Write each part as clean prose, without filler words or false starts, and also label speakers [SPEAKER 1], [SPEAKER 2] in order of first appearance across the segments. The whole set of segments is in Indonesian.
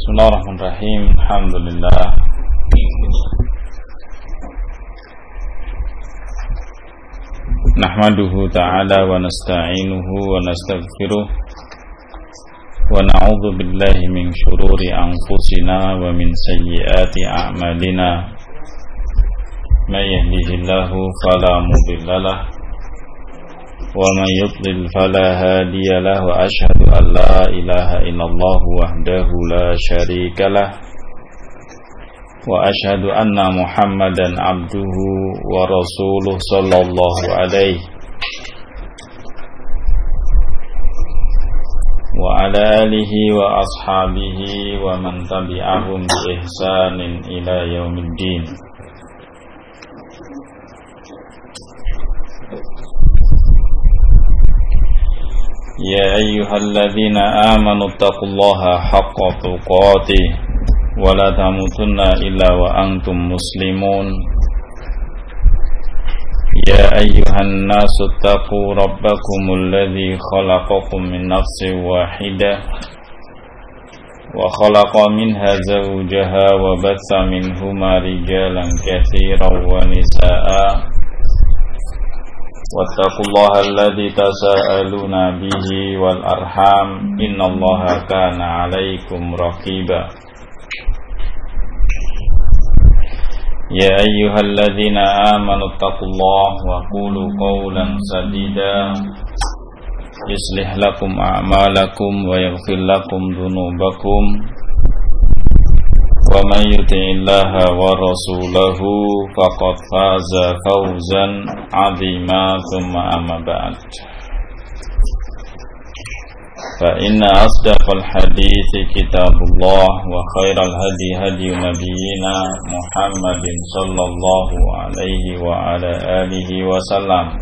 [SPEAKER 1] Bismillahirrahmanirrahim. Alhamdulillah. Nahmaduhu ta'ala wa nasta'inuhu wa nastaghfiruh wa na'udzu billahi min syururi anfusina wa min sayyiati a'malina. May yahdihillahu fala mudhillalah wa man yudlil fala hadiyalah wa asyhadu an la ilaha illallah wahdahu la syarikalah wa asyhadu anna Muhammadan abduhu wa rasuluh sallallahu alaihi wa ala alihi wa ashabihi wa man tabi'ahum bi ihsanin ila yaumiddin. Ya ayyuhalladzina amanu taqullaha haqqa tuqatih wa la tamutunna illa wa antum muslimun. Ya ayyuhan nasu taqu rabbakumul ladzi khalaqakum min nafsin wahidah wa khalaqa minha zawjaha wa batha minhuma rijalan katsiran wa nisaa'a wattaqullaha alladzi tasaaluna bihi wal arham innallaha kana 'alaikum raqiba. Ya ayyuhalladzina amanu taqullaha wa qulu qawlan sadida yuslih lakum a'malakum wa yaghfir lakum dhunubakum wa man yuti'illaha wa rasulahu faqad faza fawzan 'azima. Tsumma amma ba'd, fa inna asdaqal hadithi kitabullah wa khairal hadi hadi nabiyyina Muhammadin sallallahu alaihi wa ala alihi wa sallam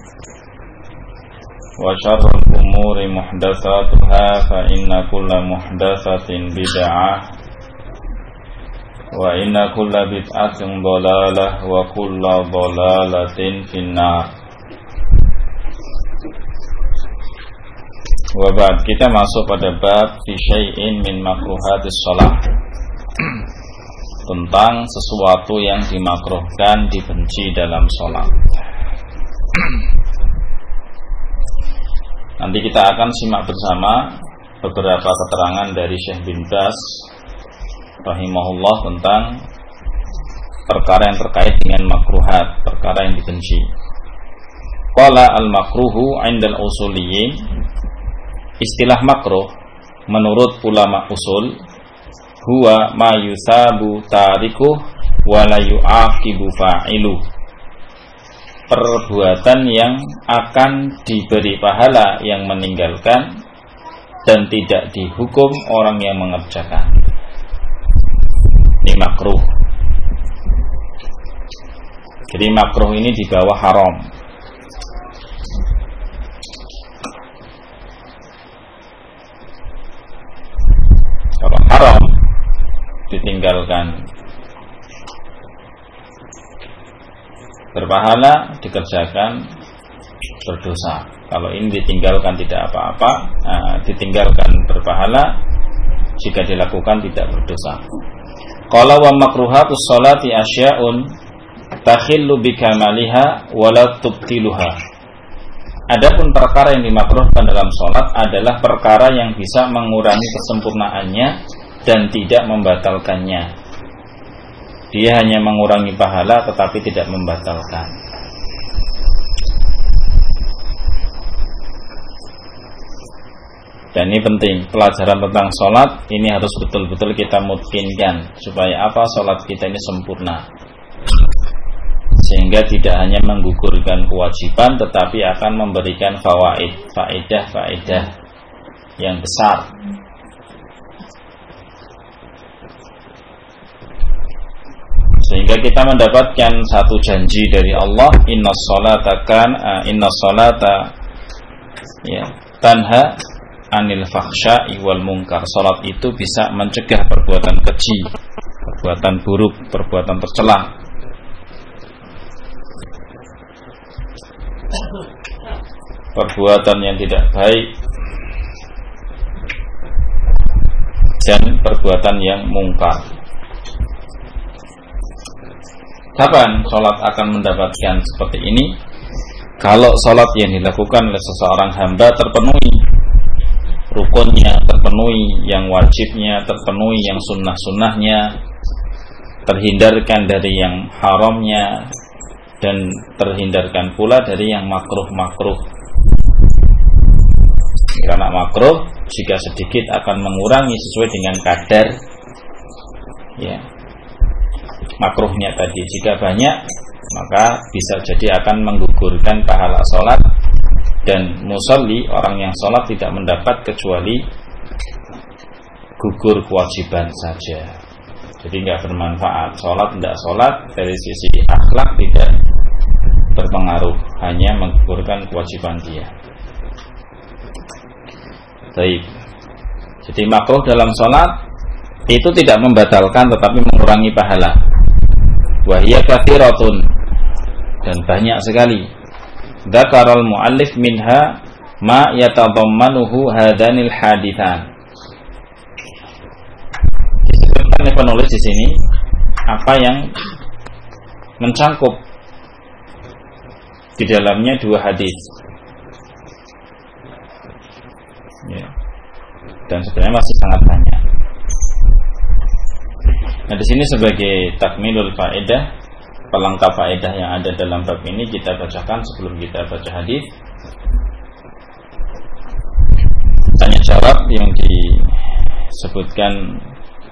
[SPEAKER 1] wa syarrul umuri muhdatsatuha fa inna kulla muhdatsatin bid'ah wa inna kulla bid'atin dhalalah wa kulla dhalalatin finnar. Wa ba'd, kita masuk pada bab fi syai'in min makruhatis shalah, tentang sesuatu yang dimakruhkan, dibenci dalam salat. Nanti kita akan simak bersama beberapa keterangan dari Syekh bin Baz rahimahullah tentang perkara yang terkait dengan makruhat, perkara yang dibenci. Qala al-makruhu 'indal usuliyyin, istilah makruh menurut ulama usul, huwa ma yusabu tarikuh wa la yu'aqibu fa'iluh, perbuatan yang akan diberi pahala yang meninggalkan dan tidak dihukum orang yang mengerjakan. Ini makruh. Jadi makruh ini di bawah haram. Kalau haram ditinggalkan berpahala, dikerjakan berdosa. Kalau ini ditinggalkan tidak apa-apa, ditinggalkan berpahala, jika dilakukan tidak berdosa. Qala wa makruhatus sholati asya'un takhillu bikamaliha wa la tubtiluha. Adapun perkara yang dimakruhkan dalam salat adalah perkara yang bisa mengurangi kesempurnaannya dan tidak membatalkannya. Dia hanya mengurangi pahala tetapi tidak membatalkan. Dan ini penting, pelajaran tentang sholat ini harus betul-betul kita mutkinkan, supaya apa? Sholat kita ini sempurna, sehingga tidak hanya menggugurkan kewajiban, tetapi akan memberikan faedah yang besar. Sehingga kita mendapatkan satu janji dari Allah, inna sholata tanha anil fakhsya'i wal munkar. Salat itu bisa mencegah perbuatan keji, perbuatan buruk, perbuatan tercela. Perbuatan yang tidak baik, dan perbuatan yang mungkar. Kapan sholat akan mendapatkan seperti ini? Kalau sholat yang dilakukan oleh seseorang hamba terpenuhi rukunnya, terpenuhi yang wajibnya, terpenuhi yang sunnah-sunnahnya, terhindarkan dari yang haramnya, dan terhindarkan pula dari yang makruh-makruh. Karena makruh jika sedikit akan mengurangi sesuai dengan kadar ya makruhnya tadi. Jika banyak maka bisa jadi akan menggugurkan pahala sholat, dan musolli, orang yang sholat, tidak mendapat kecuali gugur kewajiban saja. Jadi nggak bermanfaat. Sholat tidak sholat dari sisi akhlak tidak berpengaruh, hanya menggugurkan kewajiban dia. Baik. Jadi makruh dalam sholat itu tidak membatalkan tetapi mengurangi pahala. Wahiyya katsiratun, dan banyak sekali. Dzakarul muallif minha ma yatadammanuhu hadanil haditsan. Disebutkan oleh penulis di sini apa yang mencangkup di dalamnya dua hadis. Ya. Dan sebenarnya masih sangat banyak. Nah, di sini sebagai takmilul faedah, pelengkap faedah yang ada dalam bab ini, kita bacakan sebelum kita baca hadis. Tanya jawab yang disebutkan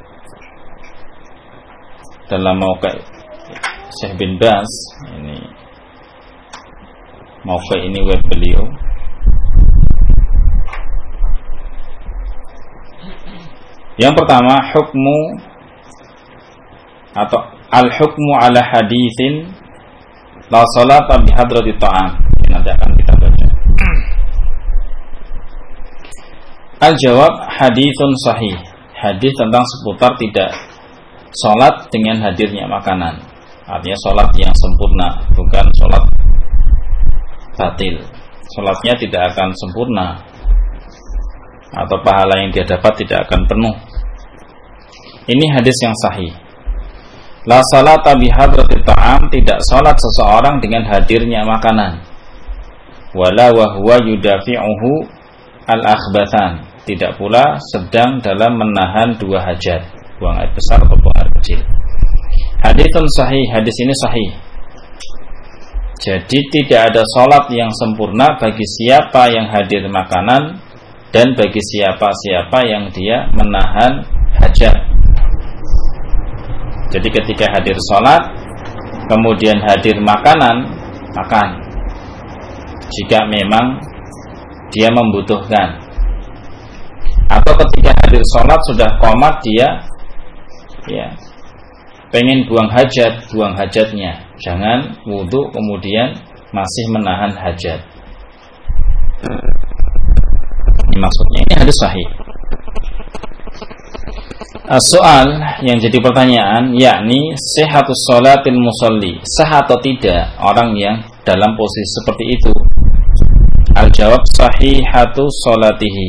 [SPEAKER 1] dalam mauqi' Syekh bin Baz, ini mauqi' ini web beliau. Yang pertama, hukmu atau al-hukmu ala haditsin la salata bi hadrati ta'am. Nanti akan kita baca. Al-jawab, haditsun sahih. Hadis tentang seputar tidak salat dengan hadirnya makanan. Artinya salat yang sempurna, bukan salat batil. Salatnya tidak akan sempurna, atau pahala yang dia dapat tidak akan penuh. Ini hadis yang sahih. La salata bihadrati ta'am, tidak salat seseorang dengan hadirnya makanan. Wala wa huwa yudafi'uhu al-akhbathan, tidak pula sedang dalam menahan dua hajat, buang air besar atau buang air kecil. Haditsun sahih, hadis ini sahih. Jadi tidak ada salat yang sempurna bagi siapa yang hadir makanan dan bagi siapa-siapa yang dia menahan hajat. Jadi ketika hadir sholat, kemudian hadir makanan, makan. Jika memang dia membutuhkan. Atau ketika hadir sholat sudah qomat dia, ya, pengen buang hajatnya. Jangan wudu kemudian masih menahan hajat. Ini maksudnya, ini hadis sahih. Soal yang jadi pertanyaan, yakni sehatus sholatil musalli, sah atau tidak orang yang dalam posisi seperti itu? Al-jawab, sahihatu sholatihi,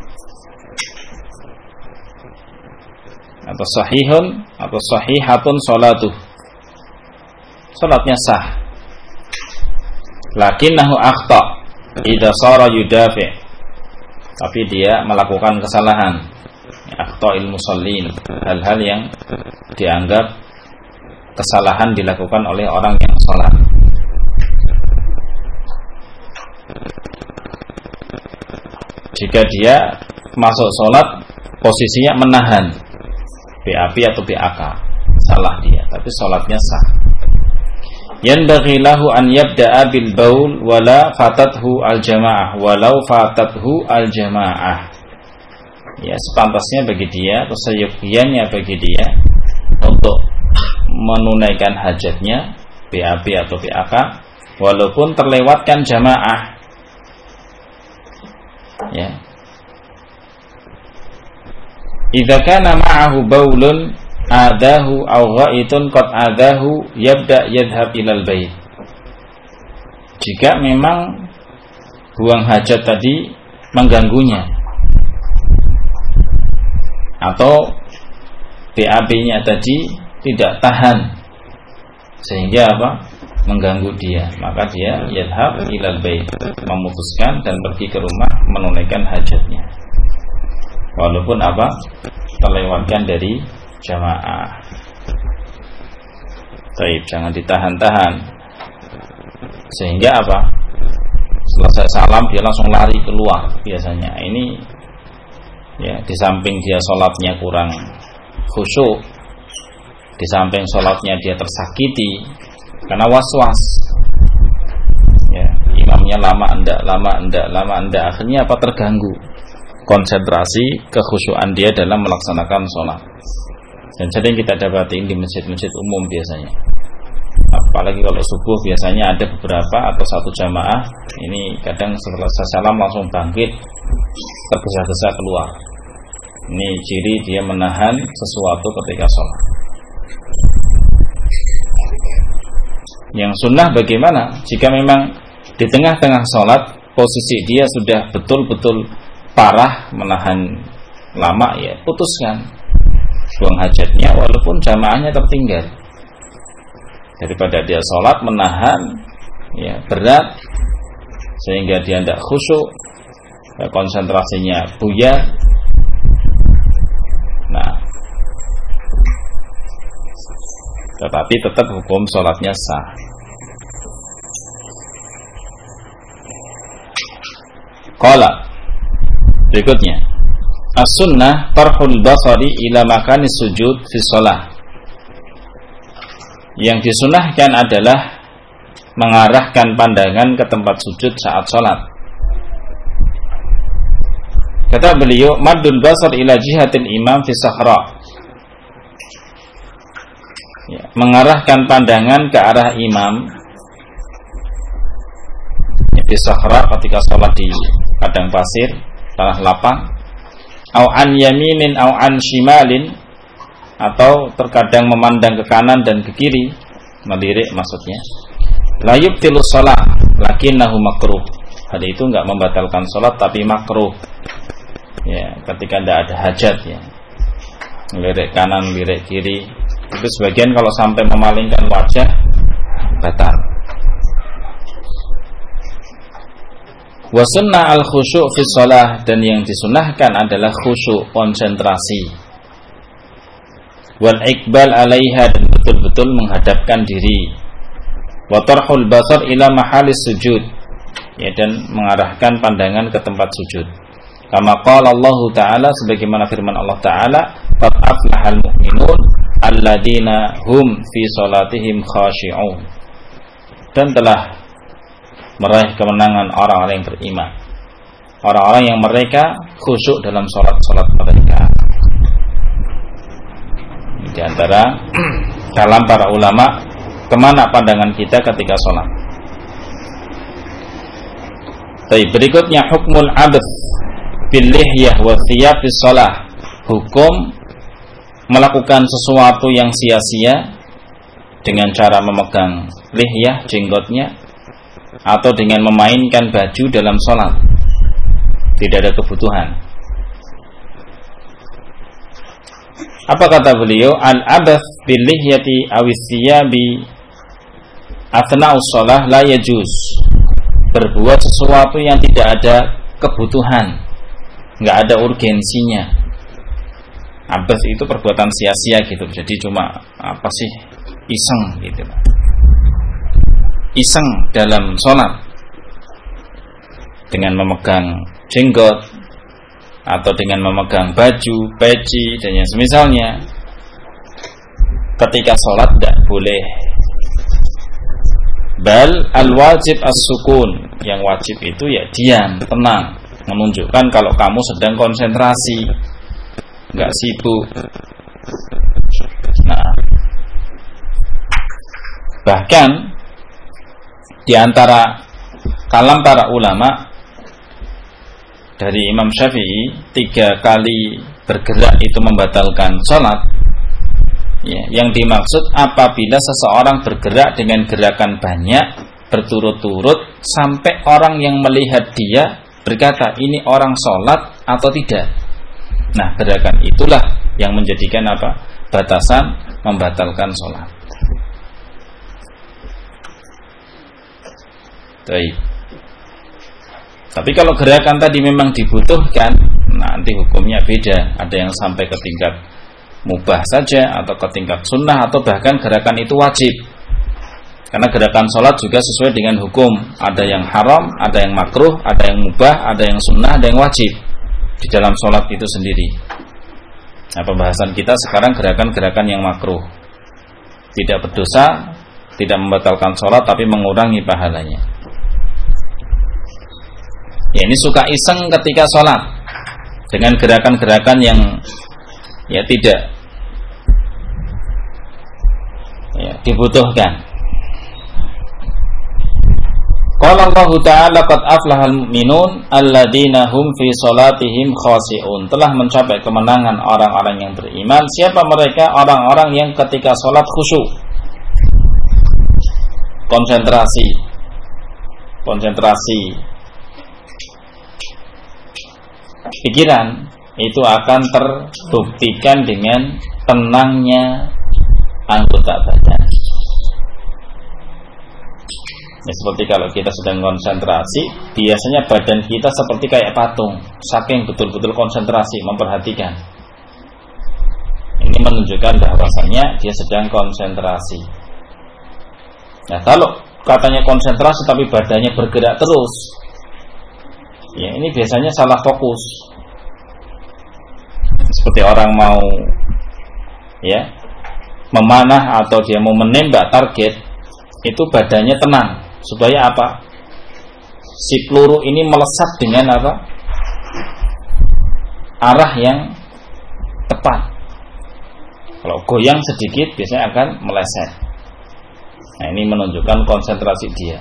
[SPEAKER 1] atau sahihun atau sahihatun sholatuh, sholatnya sah. Lakinnahu akhta idza shara yudafi', tapi dia melakukan kesalahan. Akhta'il musallin, hal-hal yang dianggap kesalahan dilakukan oleh orang yang sholat. Jika dia masuk sholat posisinya menahan BAP atau BAK, salah dia, tapi sholatnya sah. Yanbaghi lahu an yabda'a bil baul wala fatathu al-jamaah, walau fatathu al-jamaah. Ya, sepantasnya bagi dia atau seyogianya bagi dia untuk menunaikan hajatnya BAB atau BAK walaupun terlewatkan jamaah. Ya. Idza kana ma'ahu baulun adahu aw ghaitun qad adahu yabda yadhhab ilal bait. Jika memang buang hajat tadi mengganggunya, atau BAB-nya tadi tidak tahan sehingga mengganggu dia, maka dia yadhab ilal bait, memutuskan dan pergi ke rumah menunaikan hajatnya walaupun terlewatkan dari jamaah. Baik, jangan ditahan-tahan sehingga selesai salam dia langsung lari keluar. Biasanya ini ya, di samping dia sholatnya kurang khusyuk, di samping sholatnya dia tersakiti karena was-was ya, imamnya lama enggak, akhirnya terganggu konsentrasi kekhusyuan dia dalam melaksanakan sholat. Dan sering kita dapati di masjid-masjid umum biasanya, apalagi kalau subuh biasanya ada beberapa atau satu jamaah ini kadang setelah salam langsung bangkit tergesa-gesa keluar. Ini ciri dia menahan sesuatu ketika sholat. Yang sunnah bagaimana? Jika memang di tengah-tengah sholat posisi dia sudah betul-betul parah menahan lama, ya putuskan, buang hajatnya walaupun jamaahnya tertinggal, daripada dia sholat menahan ya berat sehingga dia tidak khusyuk, konsentrasinya buyar. Nah, tetapi tetap hukum sholatnya sah. Qala, berikutnya, as-sunnah tarhul basari ila makani sujud fi shalah. Yang disunahkan adalah mengarahkan pandangan ke tempat sujud saat sholat. Kata beliau, maddul basar ila jihatil imam fi sahra. Ya, mengarahkan pandangan ke arah imam di sahra ketika sholat di padang pasir, tanah lapang, au an yaminin au an shimalin, atau terkadang memandang ke kanan dan ke kiri, melirik maksudnya. La yubtilu shalah lakinnahu makruh. Hal itu enggak membatalkan salat tapi makruh. Ya, ketika tidak ada hajat ya. Melirik kanan, melirik kiri. Itu sebagian kalau sampai memalingkan wajah batal. Wa sunnah al-khusyuk fi shalah, dan yang disunahkan adalah khusyuk, konsentrasi. Wal iqbal 'alaiha, dan betul-betul menghadapkan diri. Wa tarhul basar ila mahalis sujud, ya, dan mengarahkan pandangan ke tempat sujud. Kama qala Allah Ta'ala, sebagaimana firman Allah Ta'ala, qad aflahal mu'minun alladzina hum fi salatihim khashi'un, dan telah meraih kemenangan orang-orang yang beriman, orang-orang yang mereka khusyuk dalam salat-salat mereka. Di antara kalam para ulama, kemana pandangan kita ketika sholat. Baik, berikutnya hukmul abth bil lihyah wa thiyab bis shalah. Hukum melakukan sesuatu yang sia-sia dengan cara memegang lihyah, jenggotnya, atau dengan memainkan baju dalam sholat. Tidak ada kebutuhan. Apa kata beliau? Al-abath bil lihyati awis thiyabi athna'us shalah la yajuz. Berbuat sesuatu yang tidak ada kebutuhan, enggak ada urgensinya. Abath itu perbuatan sia-sia gitu. Jadi cuma apa sih? Iseng gitu. Iseng dalam sholat dengan memegang jenggot atau dengan memegang baju, peci, dan yang semisalnya. Ketika sholat tidak boleh. Bal al-wajib as-sukun, yang wajib itu ya diam, tenang, menunjukkan kalau kamu sedang konsentrasi, nggak sibuk. Nah, bahkan di antara kalam para ulama, dari Imam Syafi'i, 3 kali bergerak itu membatalkan sholat. Ya, yang dimaksud apabila seseorang bergerak dengan gerakan banyak berturut-turut sampai orang yang melihat dia berkata, ini orang sholat atau tidak. Nah, gerakan itulah yang menjadikan apa? Batasan membatalkan sholat. Baik. Tapi kalau gerakan tadi memang dibutuhkan, nanti hukumnya beda. Ada yang sampai ke tingkat mubah saja, atau ke tingkat sunnah, atau bahkan gerakan itu wajib. Karena gerakan sholat juga sesuai dengan hukum. Ada yang haram, ada yang makruh, ada yang mubah, ada yang sunnah, ada yang wajib di dalam sholat itu sendiri. Nah, pembahasan kita sekarang gerakan-gerakan yang makruh, tidak berdosa, tidak membatalkan sholat, tapi mengurangi pahalanya. Ya, ini suka iseng ketika sholat dengan gerakan-gerakan yang ya tidak ya, dibutuhkan. Qala Allah Ta'ala qad aflahal mu'minun alladzina hum fi sholatihim khashi'un. Telah mencapai kemenangan orang-orang yang beriman. Siapa mereka? Orang-orang yang ketika sholat khusyuk, konsentrasi pikiran itu akan terbuktikan dengan tenangnya anggota badan. Ya, seperti kalau kita sedang konsentrasi, biasanya badan kita seperti kayak patung, saking betul-betul konsentrasi memperhatikan. Ini menunjukkan bahwasannya dia sedang konsentrasi. Nah, kalau katanya konsentrasi tapi badannya bergerak terus, ya ini biasanya salah fokus. Seperti orang mau ya memanah atau dia mau menembak target, itu badannya tenang. Supaya apa? Si peluru ini melesat dengan apa? Arah yang tepat. Kalau goyang sedikit biasanya akan meleset. Nah, ini menunjukkan konsentrasi dia.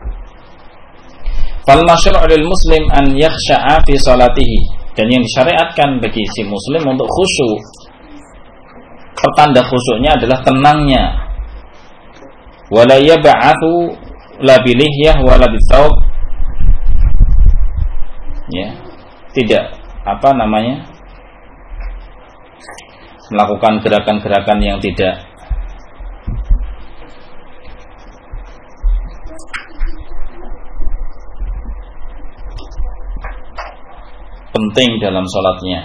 [SPEAKER 1] Fal masyru' lil muslim an yakhsha'a fi salatihi. Dan yang disyariatkan bagi si muslim untuk khusyuk, pertanda khusyuknya adalah tenangnya. Wala yab'athu la bilihyah wala bisawb. Ya, tidak melakukan gerakan-gerakan yang tidak penting dalam sholatnya.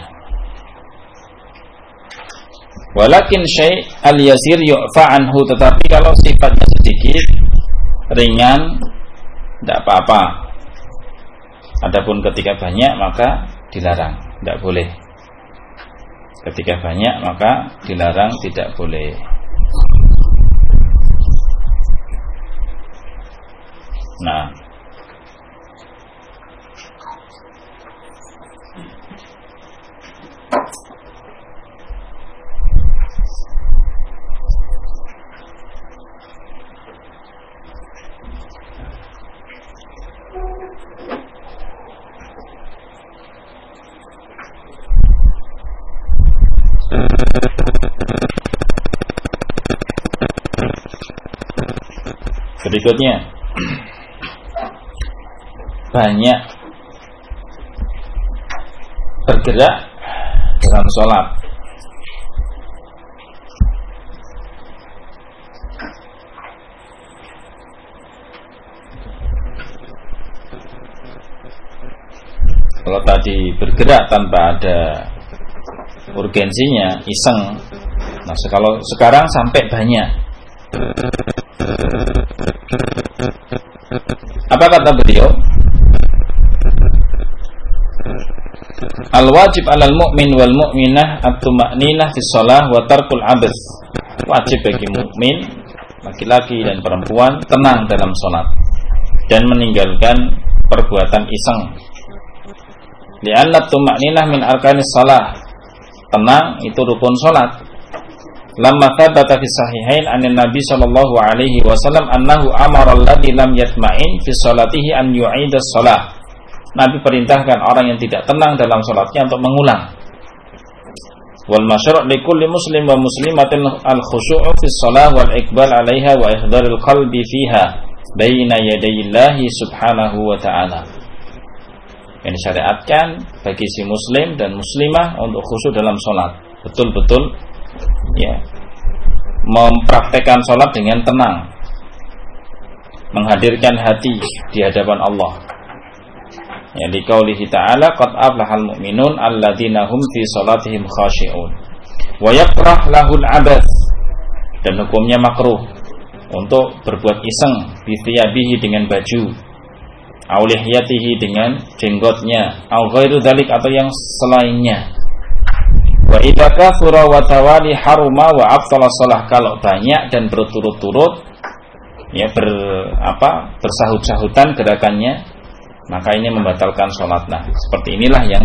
[SPEAKER 1] Walakin syai' al-yasir yu'fa anhu, tetapi kalau sifatnya sedikit, ringan, tidak apa-apa. Adapun ketika banyak maka dilarang, tidak boleh. Ketika banyak maka dilarang, tidak boleh. Nah, berikutnya, banyak bergerak dalam sholat. Kalau tadi bergerak tanpa ada urgensinya, iseng. Nah, kalau sekarang sampai banyak. Apa kata beliau? Al-wajib 'alal mu'min wal mu'minah at-tuma'ninah fi shalah wa tarkul 'abats. Wajib bagi mukmin, laki-laki dan perempuan, tenang dalam salat dan meninggalkan perbuatan iseng. Li'anna at-tuma'ninah min arkanis shalah. Tenang itu rukun salat. Lamma thabata fi sahihain anin Nabi sallallahu alaihi wasallam annahu amara alladhi lam yatma'in fi salatihi an yu'ida shalah. Nabi perintahkan orang yang tidak tenang dalam salatnya untuk mengulang. Wal masyru' li kulli muslim wa muslimatin al khusyu' fi shalah wal iqbal 'alaiha wa ihdharil qalbi fiha baina yadayillahi subhanahu wa ta'ala. yang disyariatkan bagi si muslim dan muslimah untuk khusyuk dalam sholat, betul-betul ya mempraktekkan sholat dengan tenang, menghadirkan hati di hadapan Allah. Ya, liqaulihi ta'ala qad aflahal mu'minun alladzina hum fi sholatihim khashi'un wa yakrah lahul abath, dan hukumnya makruh untuk berbuat iseng bi thiyabihi dengan baju, au lihyatihi dengan jenggotnya, au ghairu dzalik atau yang selainnya. Wa idza kathura wa tawali haruma wa abtala shalah, kalau banyak dan berturut-turut ya bersahut-sahutan gerakannya, maka ini membatalkan sholat. Nah, seperti inilah yang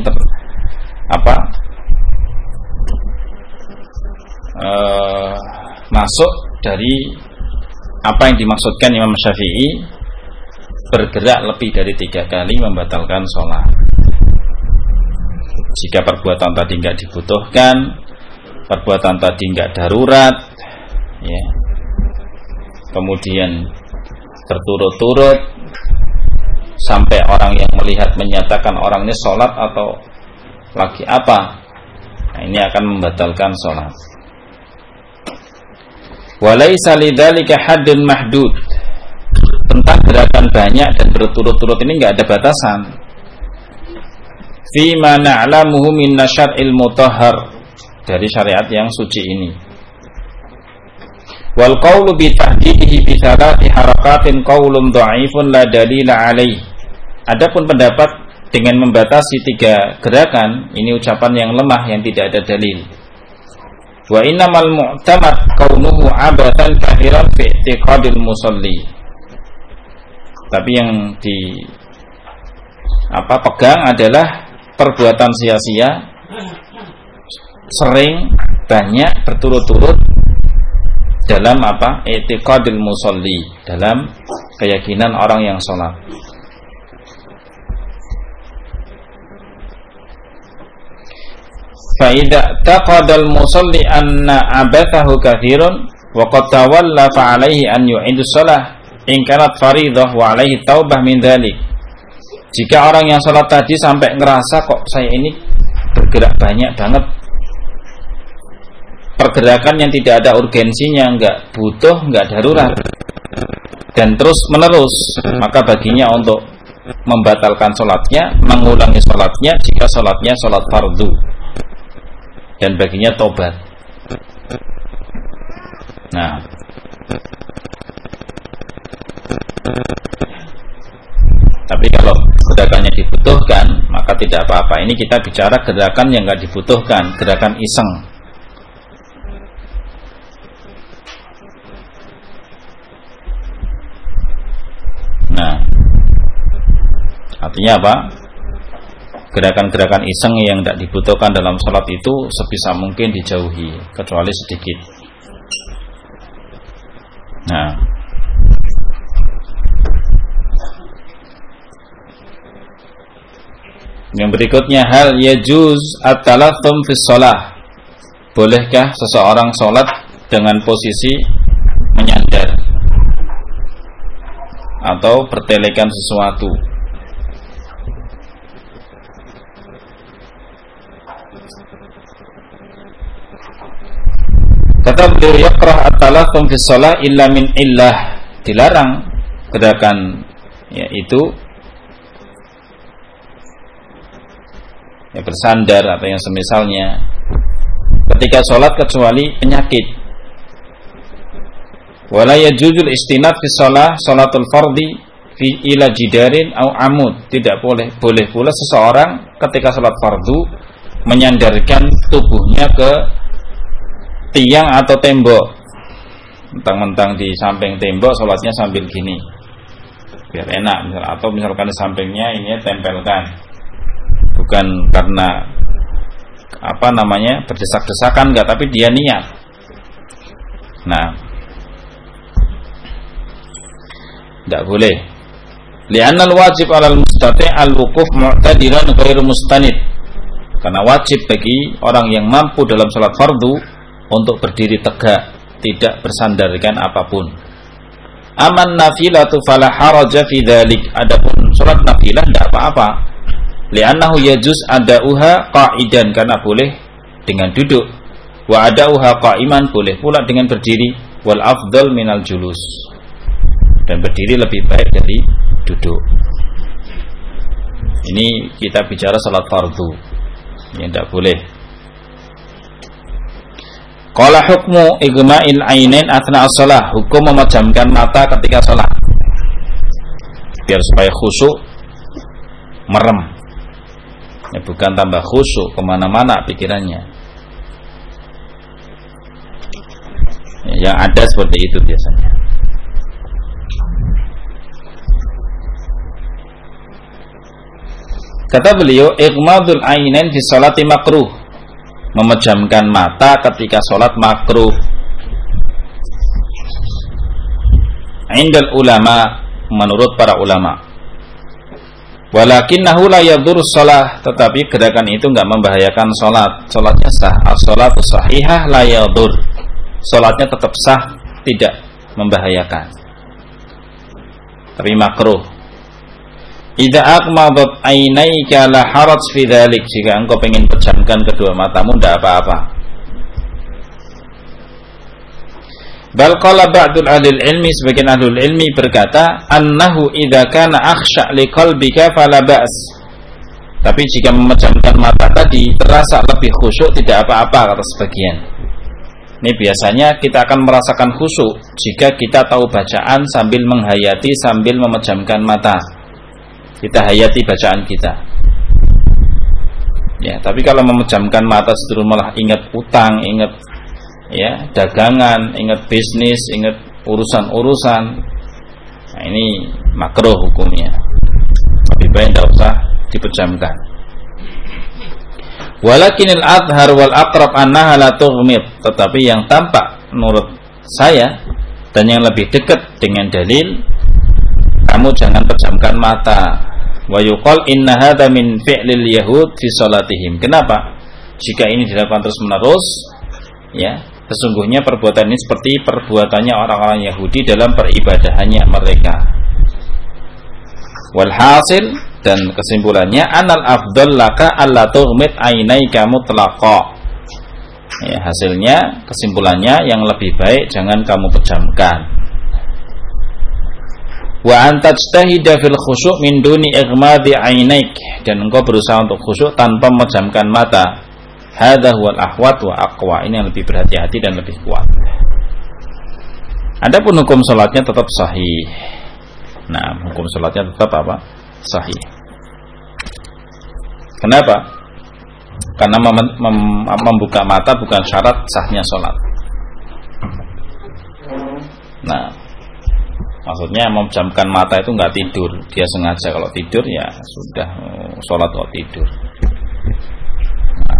[SPEAKER 1] masuk dari apa yang dimaksudkan Imam Syafi'i, bergerak lebih dari 3 kali membatalkan sholat. Jika perbuatan tadi enggak dibutuhkan, perbuatan tadi enggak darurat, ya, kemudian berturut-turut sampai orang yang melihat menyatakan orang ini sholat atau lagi apa, nah, ini akan membatalkan sholat. Walaisa lidzalika haddun mahdud, tentang gerakan banyak dan berturut-turut ini enggak ada batasan. Fi ma na'lamuhu min nasyar'il mutahhar, dari syariat yang suci ini. Wal qawlu bi tahdidihi bi thalathi harakatin qawlun dha'ifun la dalila alaih. Adapun pendapat dengan membatasi 3 gerakan, ini ucapan yang lemah yang tidak ada dalil. Wa innamal mu'tamad kaunuhu abatan kathiran fi i'tiqadil musalli. Tapi yang pegang adalah perbuatan sia-sia, sering, banyak, berturut-turut dalam i'tiqadil musalli, dalam keyakinan orang yang sholat. Fa'idha taqadal musalli anna abatahu kathirun wa qad tawalla fa'alaihi an yu'idu shalah in kanat faridah wa alaihi taubah min dhalik. Jika orang yang sholat tadi sampai ngerasa kok saya ini bergerak banyak banget, pergerakan yang tidak ada urgensinya, enggak butuh, enggak darurat, dan terus menerus, maka baginya untuk membatalkan sholatnya, mengulangi sholatnya jika sholatnya sholat fardu, dan baginya tobat. Nah, tapi kalau gerakannya dibutuhkan, maka tidak apa-apa. Ini kita bicara gerakan yang enggak dibutuhkan, gerakan iseng. Nah, artinya apa? Gerakan-gerakan iseng yang tidak dibutuhkan dalam sholat itu sebisa mungkin dijauhi, kecuali sedikit. Nah, yang berikutnya, hal yajuz at-talathum fi shalah. Bolehkah seseorang sholat dengan posisi menyandar atau bertelekan sesuatu? Kata beliau, yakrah at-talathum fi shalah illa min illah. Dilarang gerakan yaitu bersandar atau yang semisalnya ketika sholat kecuali penyakit. Wala yajuzul istinad fi shalah shalatul fardhi fi ila jidarin au amud. Tidak boleh pula seseorang ketika sholat fardu menyandarkan tubuhnya ke tiang atau tembok, mentang-mentang di samping tembok sholatnya sambil gini biar enak, atau misalkan di sampingnya ini tempelkan, bukan karena berdesak-desakan, enggak, tapi dia niat. Nah, enggak boleh. Li'anna al-wajib 'alal mustati' al-wuquf mu'tadilan ghairu mustanid. Karena wajib bagi orang yang mampu dalam salat fardu untuk berdiri tegak, tidak bersandarkan apapun. Aman nafilatu fala haraja fi dzalik. Adapun salat nafilah enggak apa-apa. Li'annahu yajuz ada'uha qa'idan, karena boleh dengan duduk. Wa ada'uha qa'iman, boleh pula dengan berdiri. Wal afdal minal julus, dan berdiri lebih baik dari duduk. Ini kita bicara salat fardu, yang tidak boleh. Qala hukmu igma'il ainain athna as-shalah, hukum memejamkan mata ketika salat, biar supaya khusyuk, merem. Ya, bukan tambah khusyuk kemana-mana pikirannya. Ya, yang ada seperti itu biasanya. Kata beliau, ighmadul ainain fi sholati makruh, memejamkan mata ketika sholat makruh. Indal ulama, menurut para ulama. Walakinnahu la yadhur shalah, tetapi gerakan itu enggak membahayakan sholat. Sholatnya sah. As-sholatu sahihah la yadhur, sholatnya tetap sah, tidak membahayakan, tapi makruh. Idza aqmadat ainaika la haraj fi dzalik, jika engkau ingin pejamkan kedua matamu tidak apa-apa. Bal qala ba'dul ahlil ilmi, sebagian ahlul ilmi berkata, annahu idza kana akhsha liqalbika fala ba's. Tapi jika memejamkan mata tadi terasa lebih khusyuk, tidak apa-apa, kata sebagian. Ini biasanya kita akan merasakan khusyuk jika kita tahu bacaan sambil menghayati, sambil memejamkan mata. Kita hayati bacaan kita. Ya, tapi kalau memejamkan mata justru malah ingat utang, ingat ya dagangan, ingat bisnis, ingat urusan-urusan. Nah, ini makruh hukumnya. Lebih baik tidak usah dipejamkan. Walakinil adhar wal aqrab annaha la tughmid, tetapi yang tampak menurut saya dan yang lebih dekat dengan dalil, kamu jangan pejamkan mata. Wa yuqal inna hadza min fi'lil yahud fi salatihim. Kenapa? Jika ini dilakukan terus-menerus, ya, sesungguhnya perbuatan ini seperti perbuatannya orang-orang Yahudi dalam peribadahannya mereka. Walhasil, dan kesimpulannya, anal afdal laka alla tughmid ainaika mutlaqa. Ya, hasilnya, kesimpulannya yang lebih baik jangan kamu pejamkan. Wa antajtahida fil khusyuk min duni ighmadi ainaik, dan engkau berusaha untuk khusyuk tanpa memejamkan mata. Hadza huwal ahwat wa aqwa, ini yang lebih berhati-hati dan lebih kuat. Adapun hukum salatnya tetap sahih. Nah, hukum salatnya tetap apa? Sahih. Kenapa? Karena membuka mata bukan syarat sahnya salat. Nah, maksudnya memejamkan mata itu enggak tidur. Dia sengaja, kalau tidur ya sudah sholat kok tidur. Nah.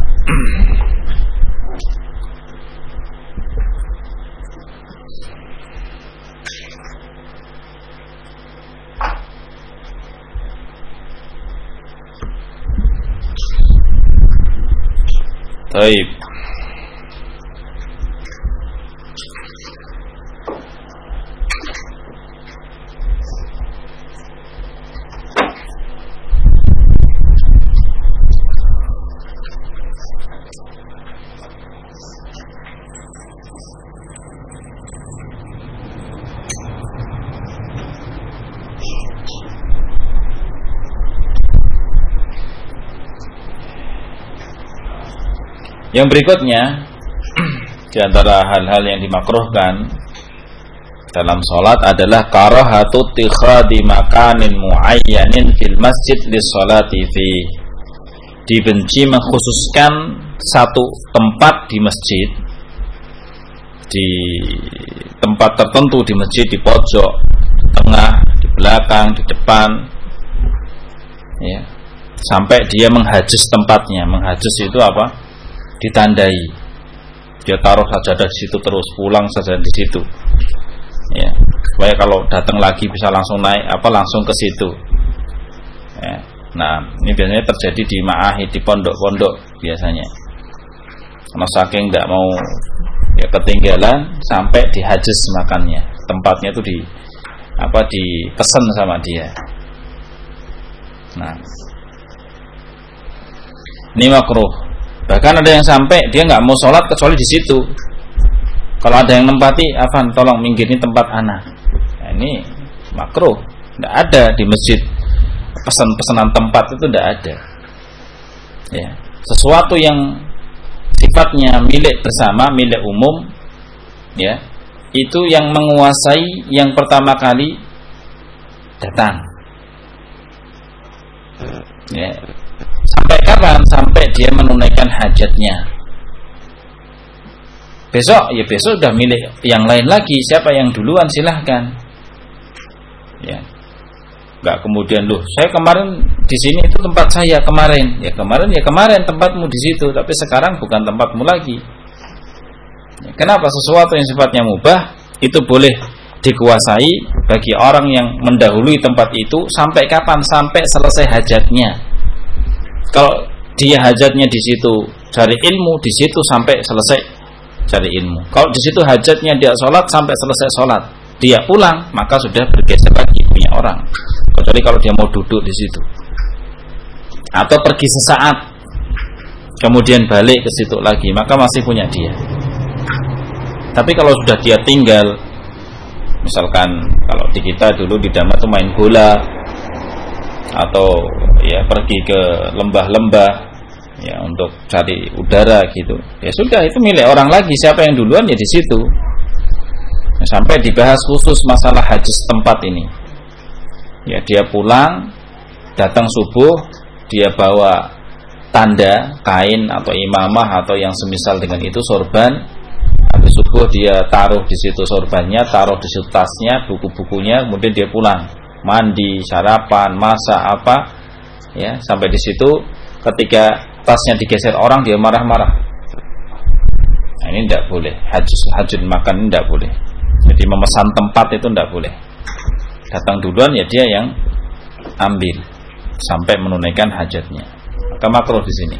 [SPEAKER 1] Baik. Yang berikutnya, di antara hal-hal yang dimakruhkan dalam sholat adalah karahatu tikhadi makanin muayyanin fil masjid lis-sholati fi. Dibenci mengkhususkan satu tempat di masjid, di tempat tertentu di masjid, di pojok, di tengah, di belakang, di depan, ya, sampai dia menghajus tempatnya. Menghajus itu apa? Ditandai. Dia taruh sajadah di situ, terus pulang saja di situ. Ya, supaya kalau datang lagi bisa langsung naik langsung ke situ. Ya. Nah, ini biasanya terjadi di ma'ahid, di pondok-pondok biasanya. Karena saking enggak mau ya ketinggalan sampai dihajus makannya. Tempatnya itu dipesan sama dia. Nah, Ini makruh. Bahkan ada yang sampai dia nggak mau sholat kecuali di situ. Kalau ada yang nempati, Afan tolong minggir, ini tempat ana. Nah, ini makruh. Tidak ada di masjid pesan-pesanan tempat itu tidak ada. Ya, sesuatu yang sifatnya milik bersama, milik umum, ya, itu yang menguasai yang pertama kali datang. Ya. Sampai kapan? Sampai dia menunaikan hajatnya. Besok sudah milik yang lain lagi. Siapa yang duluan silahkan. Ya, nggak kemudian loh, saya kemarin di sini itu tempat saya kemarin. Ya kemarin tempatmu di situ, tapi sekarang bukan tempatmu lagi. Ya, kenapa? Sesuatu yang sifatnya mubah itu boleh dikuasai bagi orang yang mendahului tempat itu sampai kapan? Sampai selesai hajatnya. Kalau dia hajatnya di situ cari ilmu, di situ sampai selesai cari ilmu. Kalau di situ hajatnya dia sholat sampai selesai sholat, dia pulang maka sudah bergeser lagi punya orang. Kecuali kalau dia mau duduk di situ atau pergi sesaat kemudian balik ke situ lagi, maka masih punya dia. Tapi kalau sudah dia tinggal, misalkan kalau di kita dulu di Dama itu main bola atau ya pergi ke lembah-lembah ya untuk cari udara gitu, ya sudah itu milik orang lagi. Siapa yang duluan ya di situ. Nah, sampai dibahas khusus masalah haji tempat ini. Ya dia pulang, datang subuh, dia bawa tanda kain atau imamah atau yang semisal dengan itu, sorban. Habis subuh dia taruh di situ sorbannya, taruh di situ tasnya, buku-bukunya, kemudian dia pulang, mandi, sarapan, masak apa, ya sampai di situ. Ketika tasnya digeser orang, dia marah-marah. Nah, ini tidak boleh. Hajun makan ini tidak boleh. Jadi memesan tempat itu tidak boleh. Datang duluan ya dia yang ambil sampai menunaikan hajatnya. Maka makruh di sini.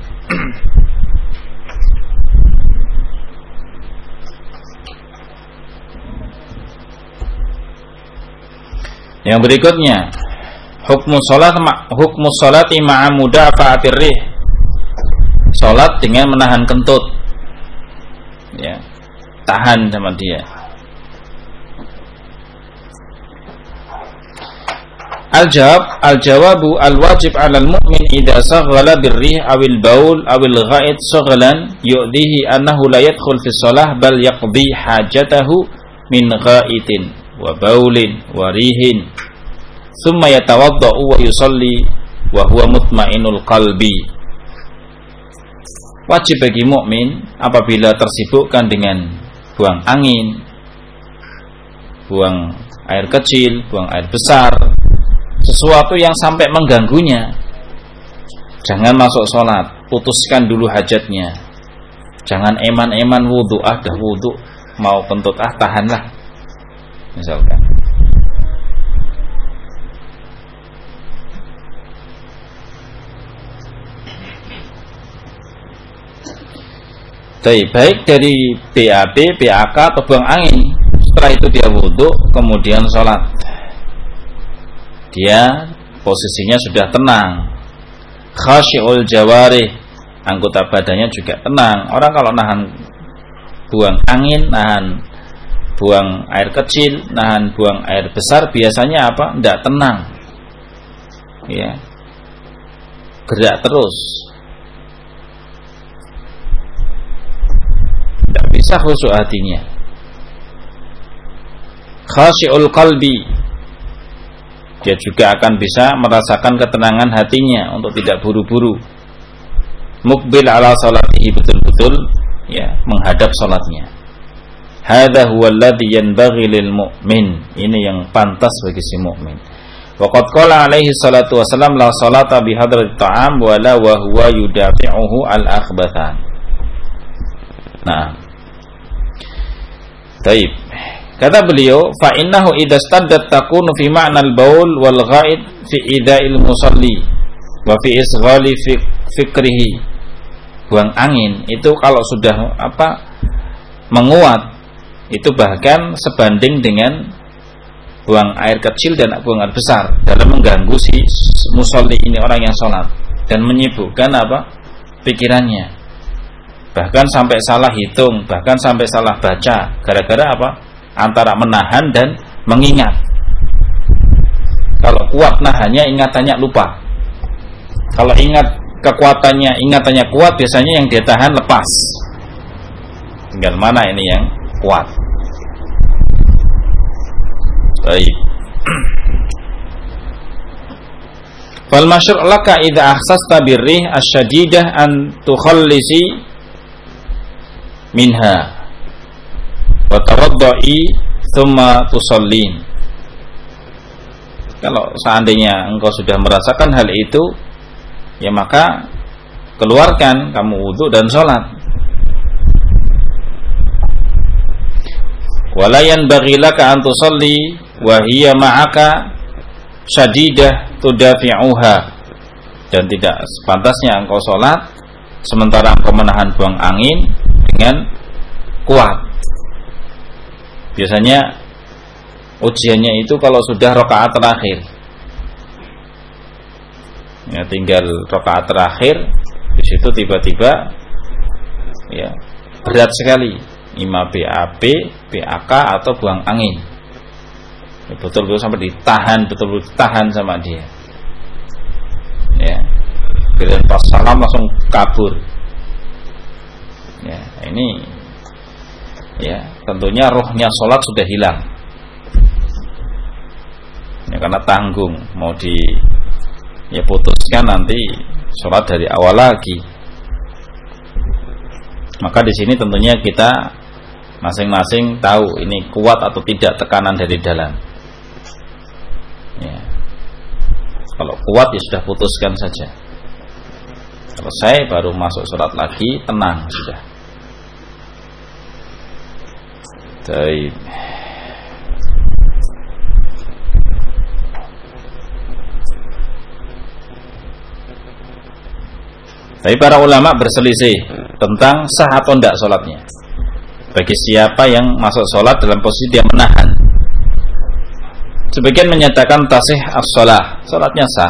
[SPEAKER 1] Yang berikutnya, hukmu sholati ma'a mudafa'atir rih. Sholat dengan menahan kentut, ya, tahan sama dia. Al-jawabu al-wajib 'alal mu'min idza saghala birrih awil baul awil gha'id saghlan yu'dihi annahu la yadkhul fi shalah bal yaqdi hajatahu min gha'idin wa baulin wa rihin thumma yatawadda'u wa yusalli wa huwa mutmainul qalbi. Wajib bagi mukmin apabila tersibukkan dengan buang angin, buang air kecil, buang air besar, sesuatu yang sampai mengganggunya, jangan masuk sholat, putuskan dulu hajatnya. Jangan eman-eman wudhu, dah wudhu, mau kentut tahanlah, misalkan. Baik dari BAB, BAK atau buang angin. Setelah itu dia wudhu, kemudian sholat. Dia posisinya sudah tenang. Khasyi'ul jawarih, anggota badannya juga tenang. Orang kalau nahan buang angin, nahan buang air kecil, nahan buang air besar, biasanya apa? Tidak tenang. Ya. Gerak terus. Tidak bisa khusyuk hatinya. Khasyi'ul qalbi, dia juga akan bisa merasakan ketenangan hatinya untuk tidak buru-buru. Muqbil ala salatihi, betul-betul ya menghadap salatnya. Hadza huwa alladhi yanbaghi lil mu'min, ini yang pantas bagi si mukmin. Wa qad qala alaihi salatu wasallam la salata bi hadratit ta'am wa la wa huwa yudafi'uhu al akhbathan. Nah, taib. Kata beliau, fa innahu idza staddat takunu fi ma'nal baul wal ghaid fi ida'il musalli wa fi isghali fikrihi. Buang angin itu kalau sudah menguat, itu bahkan sebanding dengan buang air kecil dan buang air besar dalam mengganggu si musalli ini, orang yang sholat, dan menyibukkan pikirannya, bahkan sampai salah hitung, bahkan sampai salah baca. Gara-gara apa? Antara menahan dan mengingat. Kalau kuat nahannya, ingatannya lupa. Kalau ingatannya kuat, biasanya yang dia tahan lepas. Tinggal mana ini yang kuat. Baik. Fal masyru' laka idza akhsasta birrih asyadidah an tukhallisi minha wa tawadda'i thumma tusallin. Kalau seandainya engkau sudah merasakan hal itu, ya maka keluarkan kamu wudu dan sholat. Wala yanbaghi laka an tusalli wa hiya ma'aka syadidah tudafi'uha, dan tidak sepantasnya engkau sholat sementara engkau menahan buang angin dengan kuat. Biasanya ujiannya itu kalau sudah rakaat terakhir, ya tinggal rakaat terakhir, di situ tiba-tiba ya berat sekali, ima BAB, BAK atau buang angin. Ya, betul-betul sampai ditahan, betul-betul ditahan sama dia. Ya, kemudian pas salam langsung kabur. Ya, ini ya tentunya rohnya sholat sudah hilang. Ya, karena tanggung, mau putuskan nanti sholat dari awal lagi. Maka di sini tentunya kita masing-masing tahu ini kuat atau tidak tekanan dari dalam. Ya. Kalau kuat ya sudah putuskan saja. Kalau saya baru masuk sholat lagi, tenang sudah. Baik. Tapi para ulama berselisih tentang sah atau tidak sholatnya. Bagi siapa yang masuk sholat dalam posisi dia menahan. Sebagian menyatakan tasih as-sholah, sholatnya sah.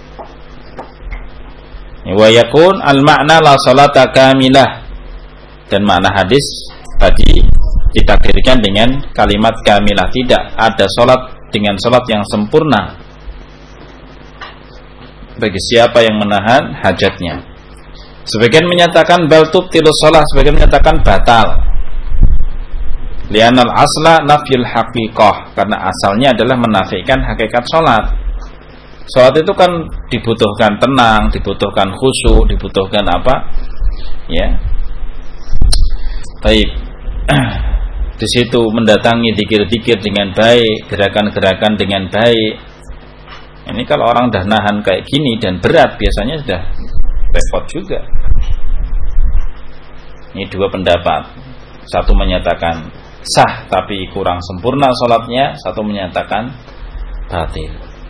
[SPEAKER 1] Wa yakun al-ma'na la sholata kamilah, dan makna hadis tadi ditakdirkan dengan kalimat kamilah, tidak ada sholat dengan sholat yang sempurna bagi siapa yang menahan hajatnya. Sebagian menyatakan bal tubtilus shalah, sebagian menyatakan batal. Li'anal asla nafyul haqiqah, karena asalnya adalah menafikan hakikat salat. Salat itu kan dibutuhkan tenang, dibutuhkan khusyuk, dibutuhkan apa? Ya. Baik. Di situ mendatangi zikir-zikir dengan baik, gerakan-gerakan dengan baik. Ini kalau orang dah nahan kayak gini dan berat, biasanya sudah repot juga. Ini dua pendapat. Satu menyatakan sah tapi kurang sempurna sholatnya, satu menyatakan batil.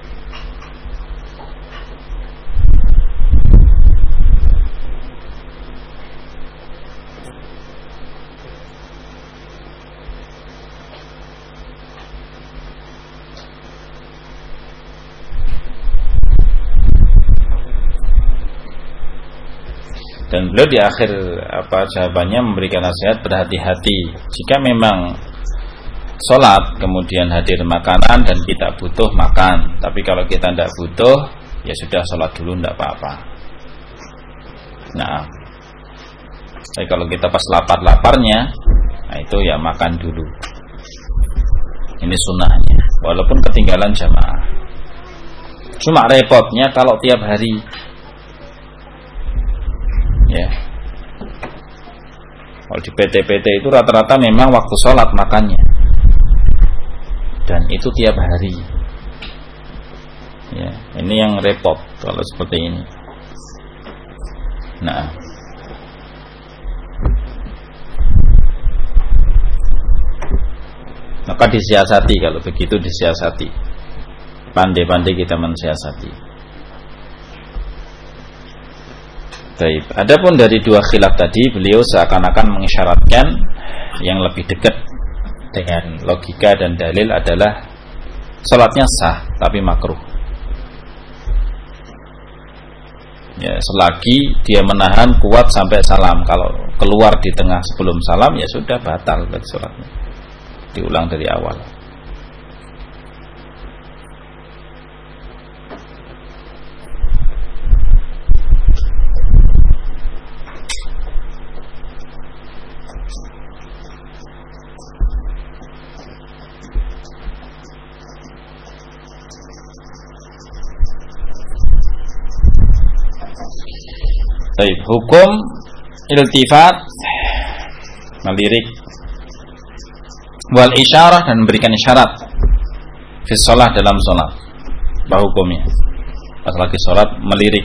[SPEAKER 1] Dan beliau di akhir jawabannya memberikan nasihat, berhati-hati jika memang sholat kemudian hadir makanan dan kita butuh makan. Tapi kalau kita tidak butuh, ya sudah sholat dulu, tidak apa-apa. Nah, tapi kalau kita pas lapar-laparnya, nah itu ya makan dulu. Ini sunnahnya, walaupun ketinggalan jamaah. Cuma repotnya kalau tiap hari. Ya. Kalau di PT-PT itu rata-rata memang waktu sholat makannya, dan itu tiap hari. Ya, ini yang repot kalau seperti ini. Nah, maka disiasati, kalau begitu disiasati. Pandai-pandai kita mensiasati. Baik, adapun dari dua khilaf tadi, beliau seakan-akan mengisyaratkan yang lebih dekat dengan logika dan dalil adalah salatnya sah tapi makruh. Ya, selagi dia menahan kuat sampai salam. Kalau keluar di tengah sebelum salam, ya sudah batal sholatnya. Diulang dari awal. Baik, hukum iltifat, melirik, wal isyarah, dan memberikan isyarat fi shalah, dalam salat. Apa hukumnya? Pas lagi salat melirik.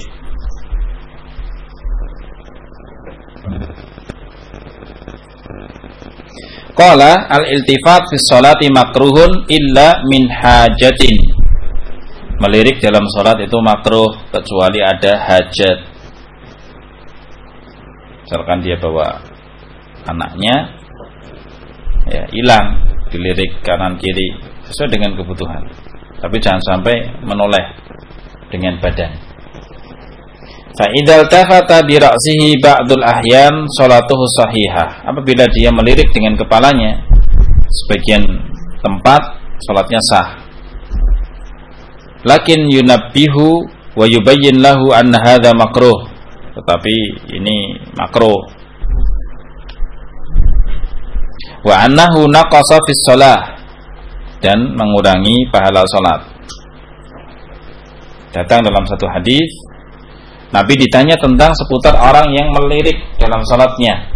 [SPEAKER 1] Qala al-iltifat fi sholati makruhun illa min hajatin. Melirik dalam salat itu makruh kecuali ada hajat. Misalkan dia bawa anaknya, ya hilang, dilirik kanan kiri sesuai dengan kebutuhan, tapi jangan sampai menoleh dengan badan. Fa idzal tafata bi ra'sihi ba'dul ahyan sholatuhu shahihah. Apabila dia melirik dengan kepalanya sebagian tempat, salatnya sah. Lakin yunabbihu wa yubayyin lahu anna hadza makruh. Tetapi ini makruh. Wa annahu naqasa fis shalah, dan mengurangi pahala salat. Datang dalam satu hadis, Nabi ditanya tentang seputar orang yang melirik dalam salatnya.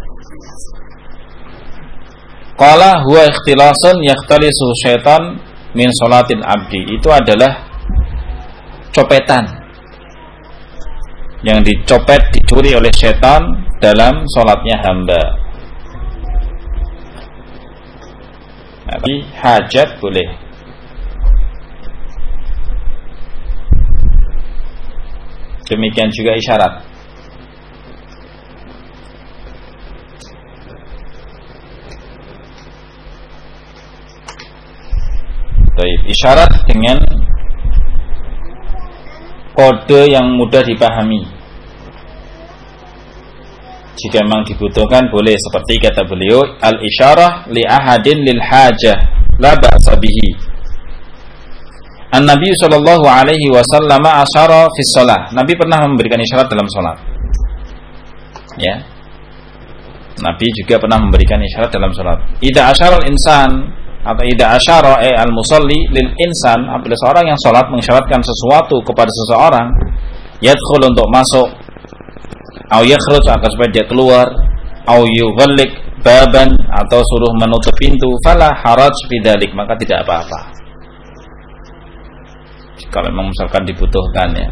[SPEAKER 1] Qala huwa ikhtilasun yakhtalisu syaitan min sholatil abdi. Itu adalah copetan yang dicopet, dicuri oleh setan dalam sholatnya hamba. Tapi hajat boleh. Demikian juga isyarat. Baik, isyarat dengan kode yang mudah dipahami. Jika memang dibutuhkan boleh, seperti kata beliau, al-isyarah li ahadin lil hajah la ba'sa bihi. An-Nabi sallallahu alaihi wasallam asyara fi shalah. Nabi pernah memberikan isyarat dalam salat. Ya. Nabi juga pernah memberikan isyarat dalam salat. Idza asyara al-insan, atau idza asyara al-musalli lil insan, apabila seorang yang salat mengisyaratkan sesuatu kepada seseorang, yadkhul, untuk masuk, au yakhruj, agar supaya dia keluar, au yughalliq baban, atau suruh menutup pintu, fala haraj bidzalik, maka tidak apa-apa. Kalau memang misalkan dibutuhkan, ya.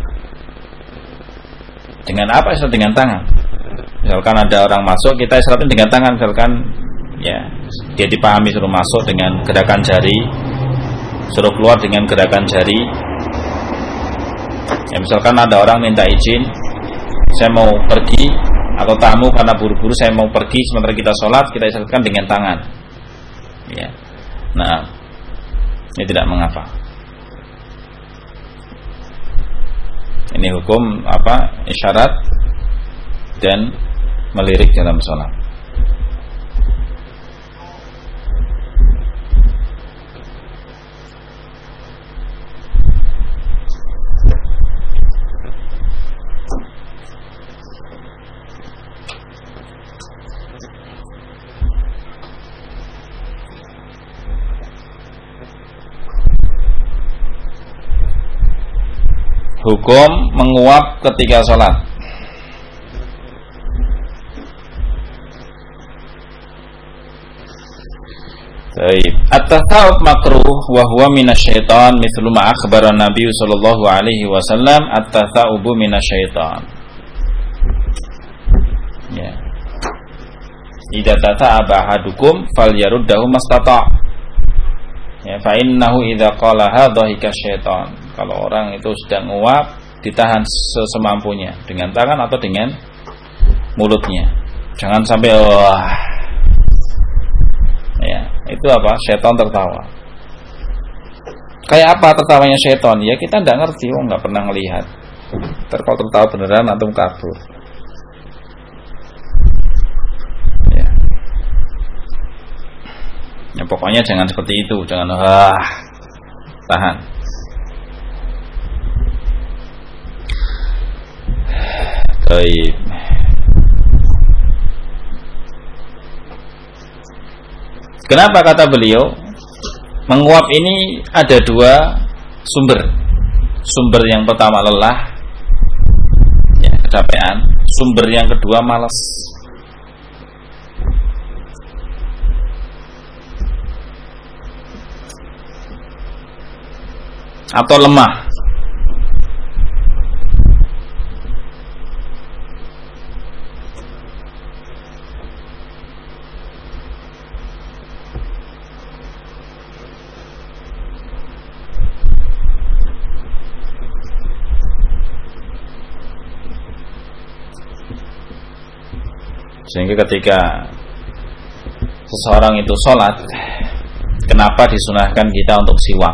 [SPEAKER 1] Dengan apa? Isyarat dengan tangan. Misalkan ada orang masuk, kita isyaratin dengan tangan, misalkan, ya, dia dipahami suruh masuk dengan gerakan jari, suruh keluar dengan gerakan jari. Ya, misalkan ada orang minta izin, saya mau pergi, atau tamu karena buru-buru saya mau pergi, sementara kita sholat, kita isyaratkan dengan tangan. Ya. Nah, ini tidak mengapa. Ini hukum apa? Isyarat dan melirik dalam sholat. Hukum menguap ketika sholat. Baik. At-tasawuf makruh wa huwa minasyaitan, mithlu ma akhbara Nabi sallallahu alaihi wasallam, at-tasawubu minasyaitan. Ya. Idza tata'aba ahadukum falyaruddahu mastata'. Ya, fa innahu idza qala hadza syaitan. Kalau orang itu sedang nguap, ditahan sesemampunya, dengan tangan atau dengan mulutnya. Jangan sampai ya, itu apa? Syaitan tertawa. Kayak apa tertawanya syaitan? Ya kita enggak ngerti, nggak pernah ngelihat. Kalau tertawa beneran antum kabur. Ya, pokoknya jangan seperti itu, jangan tahan. Baik. Kenapa kata beliau menguap ini ada dua sumber. Sumber yang pertama lelah, ya, kecapean. Sumber yang kedua malas. Atau lemah. Sehingga ketika seseorang itu sholat, kenapa disunahkan kita untuk siwak?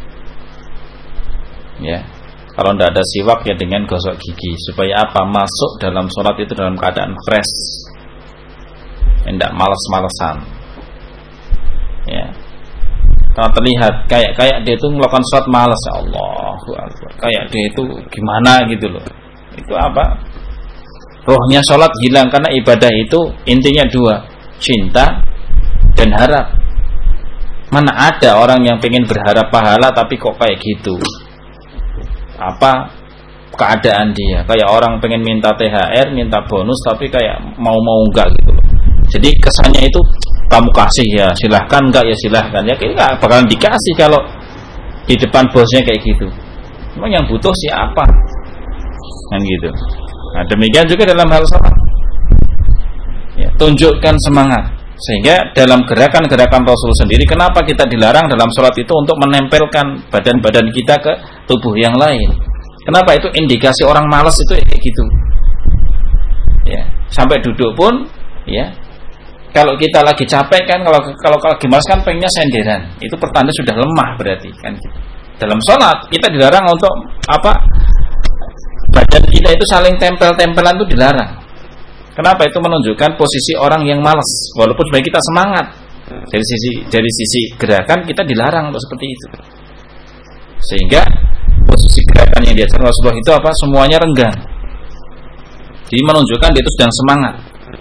[SPEAKER 1] Ya, kalau tidak ada siwak ya dengan gosok gigi. Supaya apa? Masuk dalam sholat itu dalam keadaan fresh, tidak malas-malesan. Ya, kalau terlihat kayak dia itu melakukan sholat malas, ya Allah, kayak dia itu gimana gitu loh. Itu apa? Rohnya sholat hilang. Karena ibadah itu intinya dua, cinta dan harap. Mana ada orang yang pengen berharap pahala tapi kok kayak gitu? Apa keadaan dia? Kayak orang pengen minta THR, minta bonus tapi kayak mau enggak gitu loh. Jadi kesannya itu kamu kasih ya silahkan, enggak ya silahkan. Ya kayaknya enggak bakalan dikasih kalau di depan bosnya kayak gitu. Memang yang butuh siapa? Kan gitu. Nah, demikian juga dalam hal sholat. Ya, tunjukkan semangat. Sehingga dalam gerakan-gerakan Rasul sendiri, kenapa kita dilarang dalam sholat itu untuk menempelkan badan-badan kita ke tubuh yang lain? Kenapa? Itu indikasi orang malas itu kayak gitu. Ya, sampai duduk pun, ya, kalau kita lagi capek kan, kalau lagi malas kan pengennya senderan. Itu pertanda sudah lemah berarti kan. Dalam sholat kita dilarang untuk apa? Badan kita itu saling tempel-tempelan itu dilarang. Kenapa? Itu menunjukkan posisi orang yang malas. Walaupun sebenarnya kita semangat, dari sisi gerakan kita dilarang untuk seperti itu. Sehingga posisi gerakan yang diajarkan Rasulullah itu apa? Semuanya renggang. Jadi menunjukkan dia itu sedang semangat.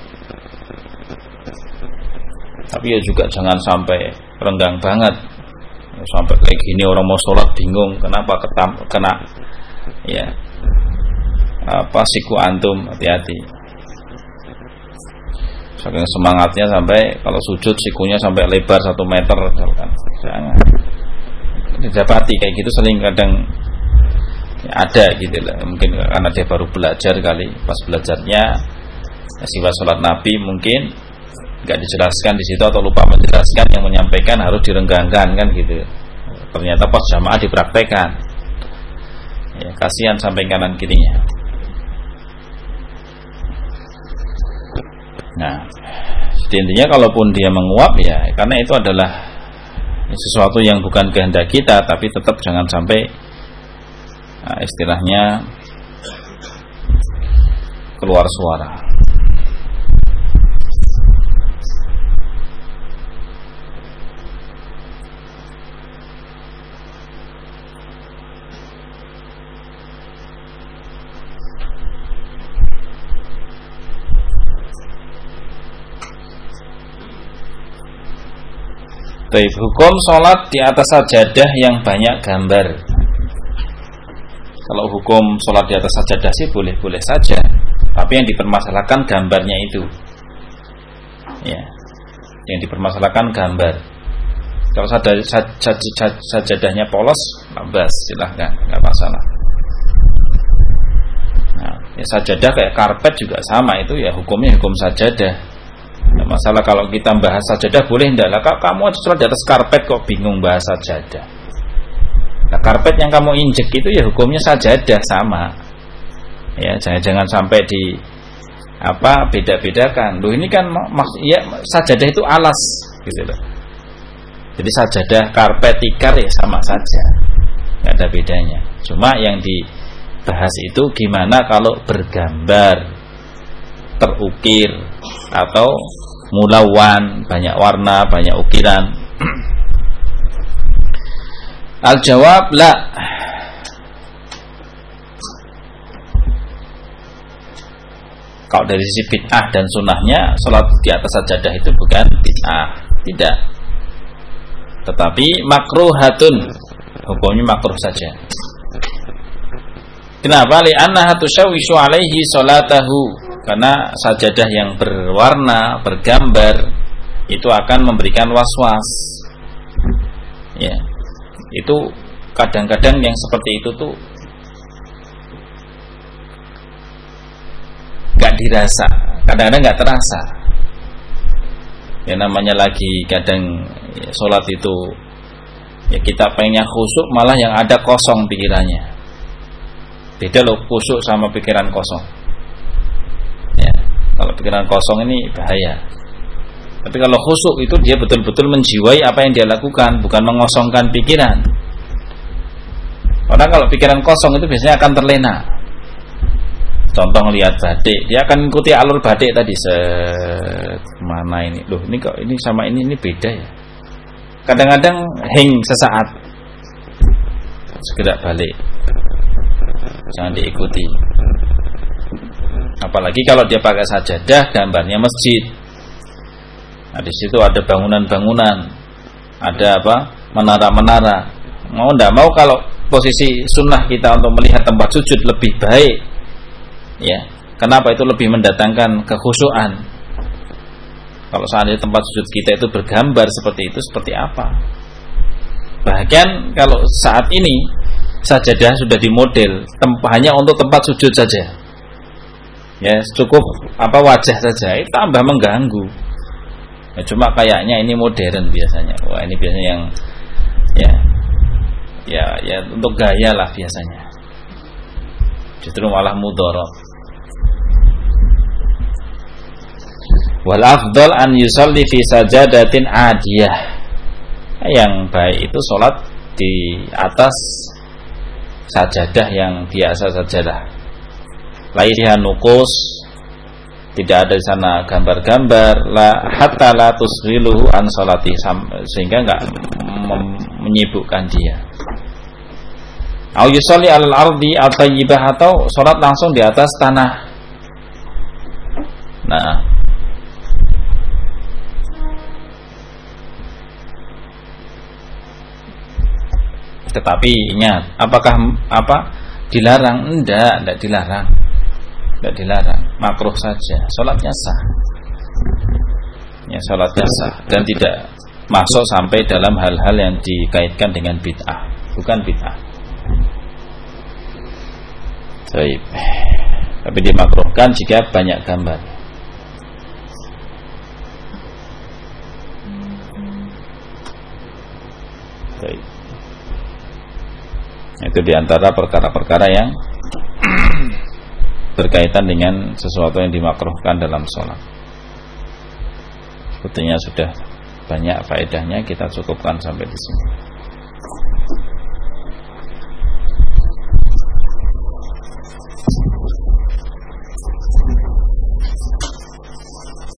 [SPEAKER 1] Tapi ya juga jangan sampai renggang banget. Sampai kayak gini orang mau sholat bingung kenapa kena ya apa siku antum, hati-hati. Saking semangatnya sampai kalau sujud sikunya sampai lebar 1 meter misalkan. Jangan. Didapati kayak gitu sering kadang ya, ada gitu lah. Mungkin karena dia baru belajar kali, pas belajarnya sifat sholat Nabi mungkin enggak dijelaskan di situ atau lupa menjelaskan, yang menyampaikan harus direnggangkan kan gitu. Ternyata pas jamaah dipraktekkan. Ya, kasihan sampai kanan kirinya. Nah, intinya kalaupun dia menguap ya karena itu adalah sesuatu yang bukan kehendak kita, tapi tetap jangan sampai istilahnya keluar suara. Baik, hukum sholat di atas sajadah yang banyak gambar. Kalau hukum sholat di atas sajadah sih boleh-boleh saja, tapi yang dipermasalahkan gambarnya itu. Ya, yang dipermasalahkan gambar. Kalau sajadahnya polos, bebas, silahkan, nggak masalah. Nah, ya sajadah kayak karpet juga sama, itu ya hukumnya hukum sajadah. Nah, masalah kalau kita bahas sajadah boleh enggak? Lah kamu aja sholat di atas karpet kok bingung bahas sajadah. Nah, karpet yang kamu injek itu ya hukumnya sajadah sama. Ya, jangan sampai di apa beda-bedakan. Loh ini kan ya sajadah itu alas gitu loh. Jadi sajadah, karpet, tikar ya sama saja. Enggak ada bedanya. Cuma yang bahas itu gimana kalau bergambar, terukir atau mulawan, banyak warna, banyak ukiran. Al-jawab la. Kalau dari sisi bid'ah dan sunnahnya, salat di atas sajadah itu bukan bid'ah, tidak. Tetapi makruhatun, hukumnya makruh saja. Kenapa? Li'annaha tusyawishu alaihi salatahu. Karena sajadah yang berwarna, bergambar itu akan memberikan was-was. Ya. Itu kadang-kadang yang seperti itu tuh gak dirasa, kadang-kadang gak terasa. Ya namanya lagi kadang ya, sholat itu ya kita pengennya khusyuk, malah yang ada kosong pikirannya. Beda loh khusyuk sama pikiran kosong. Ya, kalau pikiran kosong ini bahaya. Tapi kalau khusyuk itu dia betul-betul menjiwai apa yang dia lakukan, bukan mengosongkan pikiran. Orang kalau pikiran kosong itu biasanya akan terlena. Contoh lihat batik, dia akan ikuti alur batik tadi. Mana ini? Loh, ini kok ini sama ini beda ya. Kadang-kadang hang sesaat, segera balik. Jangan diikuti. Apalagi kalau dia pakai sajadah, gambarnya masjid. Nah, di situ ada bangunan-bangunan, ada apa? Menara-menara. Mau ndak mau kalau posisi sunnah kita untuk melihat tempat sujud lebih baik. Ya, kenapa itu lebih mendatangkan kekhusyuan? Kalau seandainya tempat sujud kita itu bergambar seperti itu, seperti apa? Bahkan kalau saat ini sajadah sudah dimodel hanya untuk tempat sujud saja. Ya, cukup apa wajah saja, itu tambah mengganggu. Ya, cuma kayaknya ini modern biasanya. Wah, ini biasanya yang ya untuk gaya lah biasanya. Justru malah mudarat. Wal afdal an yusalli fi sajadatin adiyah. Yang baik itu sholat di atas sajadah yang biasa sajalah. Lainnya nukus, tidak ada di sana gambar-gambar, hatta la tusghiluhu an sholati, sehingga enggak menyibukkan dia. Au yusalli alal ardi at-tayyibah, atau salat langsung di atas tanah. Nah, tetapi ingat, apakah dilarang? Enggak dilarang. Enggak dilarang, makruh saja. Salatnya sah. Ya, salatnya sah dan tidak masuk sampai dalam hal-hal yang dikaitkan dengan bid'ah, bukan bid'ah. Baik. Tapi dimakruhkan jika banyak gambar. Baik. Itu diantara perkara-perkara yang berkaitan dengan sesuatu yang dimakruhkan dalam sholat. Sepertinya sudah banyak faedahnya, kita cukupkan sampai di sini.